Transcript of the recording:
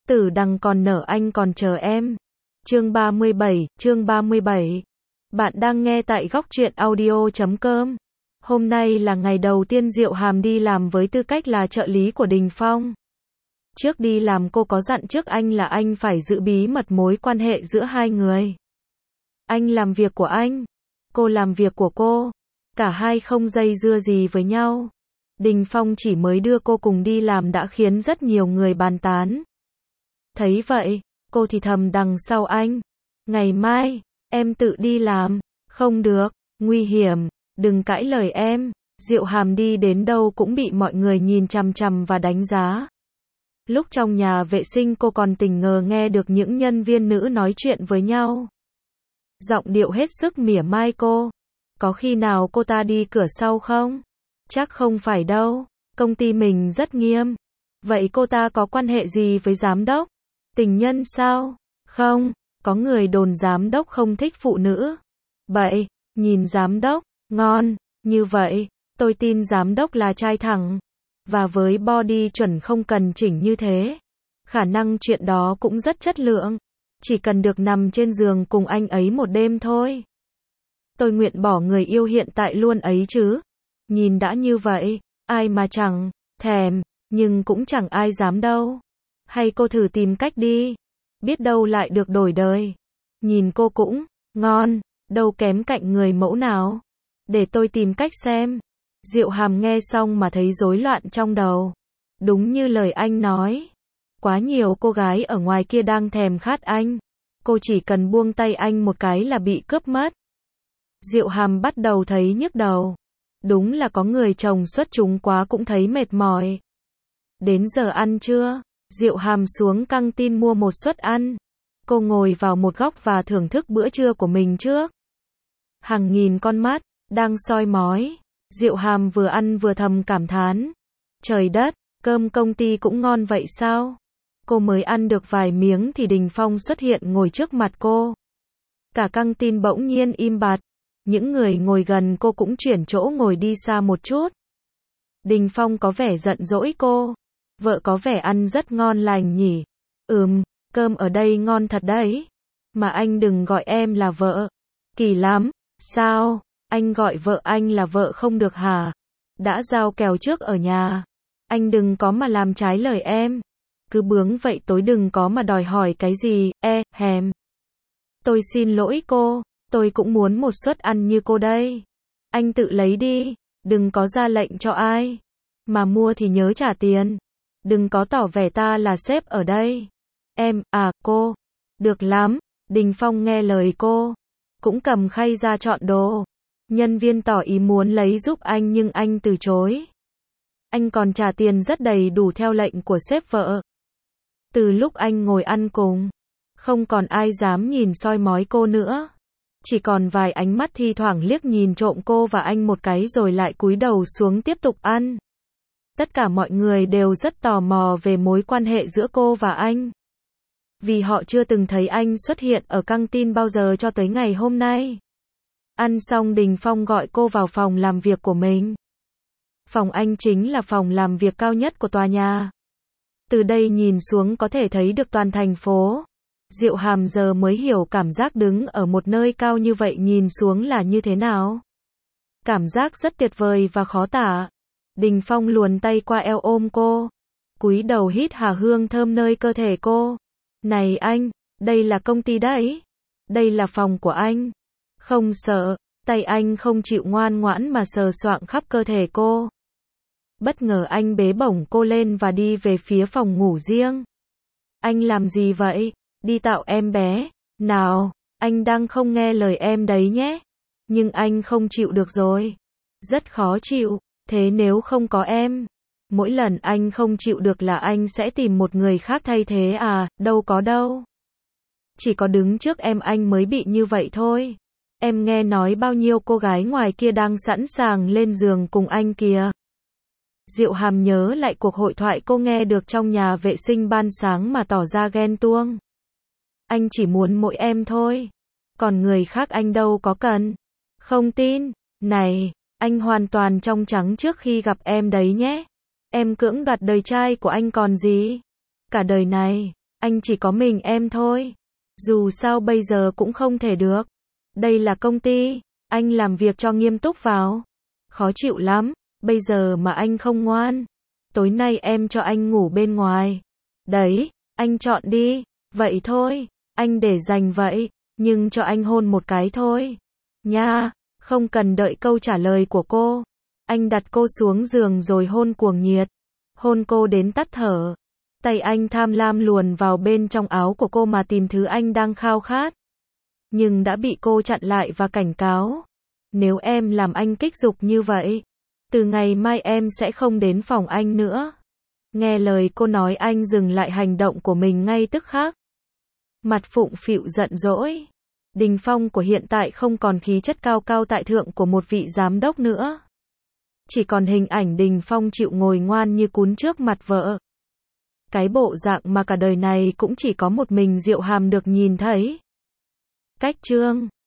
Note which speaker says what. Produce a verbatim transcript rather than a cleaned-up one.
Speaker 1: Tử đằng còn nở anh còn chờ em. Chương ba mươi bảy, chương ba mươi bảy. Bạn đang nghe tại góc truyện audio chấm com. Hôm nay là ngày đầu tiên Diệu Hàm đi làm với tư cách là trợ lý của Đình Phong. Trước đi làm cô có dặn trước anh là anh phải giữ bí mật mối quan hệ giữa hai người. Anh làm việc của anh, cô làm việc của cô. Cả hai không dây dưa gì với nhau. Đình Phong chỉ mới đưa cô cùng đi làm đã khiến rất nhiều người bàn tán. Thấy vậy, cô thì thầm đằng sau anh. Ngày mai, em tự đi làm. Không được, nguy hiểm, đừng cãi lời em. Diệu Hàm đi đến đâu cũng bị mọi người nhìn chằm chằm và đánh giá. Lúc trong nhà vệ sinh cô còn tình ngờ nghe được những nhân viên nữ nói chuyện với nhau. Giọng điệu hết sức mỉa mai cô. Có khi nào cô ta đi cửa sau không? Chắc không phải đâu, công ty mình rất nghiêm. Vậy cô ta có quan hệ gì với giám đốc? Tình nhân sao? Không, có người đồn giám đốc không thích phụ nữ. Vậy, nhìn giám đốc, ngon, như vậy, tôi tin giám đốc là trai thẳng. Và với body chuẩn không cần chỉnh như thế, khả năng chuyện đó cũng rất chất lượng. Chỉ cần được nằm trên giường cùng anh ấy một đêm thôi. Tôi nguyện bỏ người yêu hiện tại luôn ấy chứ. Nhìn đã như vậy, ai mà chẳng thèm, nhưng cũng chẳng ai dám đâu. Hay cô thử tìm cách đi, biết đâu lại được đổi đời. Nhìn cô cũng ngon, đâu kém cạnh người mẫu nào. Để tôi tìm cách xem. Diệu Hàm nghe xong mà thấy rối loạn trong đầu. Đúng như lời anh nói. Quá nhiều cô gái ở ngoài kia đang thèm khát anh. Cô chỉ cần buông tay anh một cái là bị cướp mất. Diệu Hàm bắt đầu thấy nhức đầu. Đúng là có người chồng xuất chúng quá cũng thấy mệt mỏi. Đến giờ ăn trưa, Diệu Hàm xuống căng tin mua một suất ăn. Cô ngồi vào một góc và thưởng thức bữa trưa của mình trước. Hàng nghìn con mắt đang soi mói. Diệu Hàm vừa ăn vừa thầm cảm thán. Trời đất, cơm công ty cũng ngon vậy sao? Cô mới ăn được vài miếng thì Đình Phong xuất hiện ngồi trước mặt cô. Cả căng tin bỗng nhiên im bặt. Những người ngồi gần cô cũng chuyển chỗ ngồi đi xa một chút. Đình Phong có vẻ giận dỗi cô. Vợ có vẻ ăn rất ngon lành nhỉ. Ừm, cơm ở đây ngon thật đấy. Mà anh đừng gọi em là vợ. Kỳ lắm. Sao? Anh gọi vợ anh là vợ không được hả? Đã giao kèo trước ở nhà. Anh đừng có mà làm trái lời em. Cứ bướng vậy tối đừng có mà đòi hỏi cái gì, e, hèm. Tôi xin lỗi cô. Tôi cũng muốn một suất ăn như cô đây. Anh tự lấy đi, đừng có ra lệnh cho ai. Mà mua thì nhớ trả tiền. Đừng có tỏ vẻ ta là sếp ở đây. Em, à, cô. Được lắm. Đình Phong nghe lời cô. Cũng cầm khay ra chọn đồ. Nhân viên tỏ ý muốn lấy giúp anh nhưng anh từ chối. Anh còn trả tiền rất đầy đủ theo lệnh của sếp vợ. Từ lúc anh ngồi ăn cùng, không còn ai dám nhìn soi mói cô nữa. Chỉ còn vài ánh mắt thi thoảng liếc nhìn trộm cô và anh một cái rồi lại cúi đầu xuống tiếp tục ăn. Tất cả mọi người đều rất tò mò về mối quan hệ giữa cô và anh. Vì họ chưa từng thấy anh xuất hiện ở căng tin bao giờ cho tới ngày hôm nay. Ăn xong Đình Phong gọi cô vào phòng làm việc của mình. Phòng anh chính là phòng làm việc cao nhất của tòa nhà. Từ đây nhìn xuống có thể thấy được toàn thành phố. Diệu Hàm giờ mới hiểu cảm giác đứng ở một nơi cao như vậy nhìn xuống là như thế nào. Cảm giác rất tuyệt vời và khó tả. Đình Phong luồn tay qua eo ôm cô. Cúi đầu hít hà hương thơm nơi cơ thể cô. Này anh, đây là công ty đấy. Đây là phòng của anh. Không sợ, tay anh không chịu ngoan ngoãn mà sờ soạng khắp cơ thể cô. Bất ngờ anh bế bổng cô lên và đi về phía phòng ngủ riêng. Anh làm gì vậy? Đi tạo em bé. Nào, anh đang không nghe lời em đấy nhé. Nhưng anh không chịu được rồi. Rất khó chịu. Thế nếu không có em, mỗi lần anh không chịu được là anh sẽ tìm một người khác thay thế à, đâu có đâu. Chỉ có đứng trước em anh mới bị như vậy thôi. Em nghe nói bao nhiêu cô gái ngoài kia đang sẵn sàng lên giường cùng anh kìa. Diệu Hàm nhớ lại cuộc hội thoại cô nghe được trong nhà vệ sinh ban sáng mà tỏ ra ghen tuông. Anh chỉ muốn mỗi em thôi. Còn người khác anh đâu có cần. Không tin. Này, anh hoàn toàn trong trắng trước khi gặp em đấy nhé. Em cưỡng đoạt đời trai của anh còn gì. Cả đời này, Anh chỉ có mình em thôi. Dù sao bây giờ cũng không thể được. Đây là công ty, anh làm việc cho nghiêm túc vào. Khó chịu lắm, bây giờ mà anh không ngoan. Tối nay em cho anh ngủ bên ngoài. Đấy, anh chọn đi. Vậy thôi, anh để dành vậy, nhưng cho anh hôn một cái thôi. Nha, không cần đợi câu trả lời của cô. Anh đặt cô xuống giường rồi hôn cuồng nhiệt. Hôn cô đến tắt thở. Tay anh tham lam luồn vào bên trong áo của cô mà tìm thứ anh đang khao khát. Nhưng đã bị cô chặn lại và cảnh cáo. Nếu em làm anh kích dục như vậy, từ ngày mai em sẽ không đến phòng anh nữa. Nghe lời cô nói anh dừng lại hành động của mình ngay tức khắc. Mặt phụng phịu giận dỗi. Đình Phong của hiện tại không còn khí chất cao cao tại thượng của một vị giám đốc nữa. Chỉ còn hình ảnh Đình Phong chịu ngồi ngoan như cún trước mặt vợ. Cái bộ dạng mà cả đời này cũng chỉ có một mình Diệu Hàm được nhìn thấy. Cách chương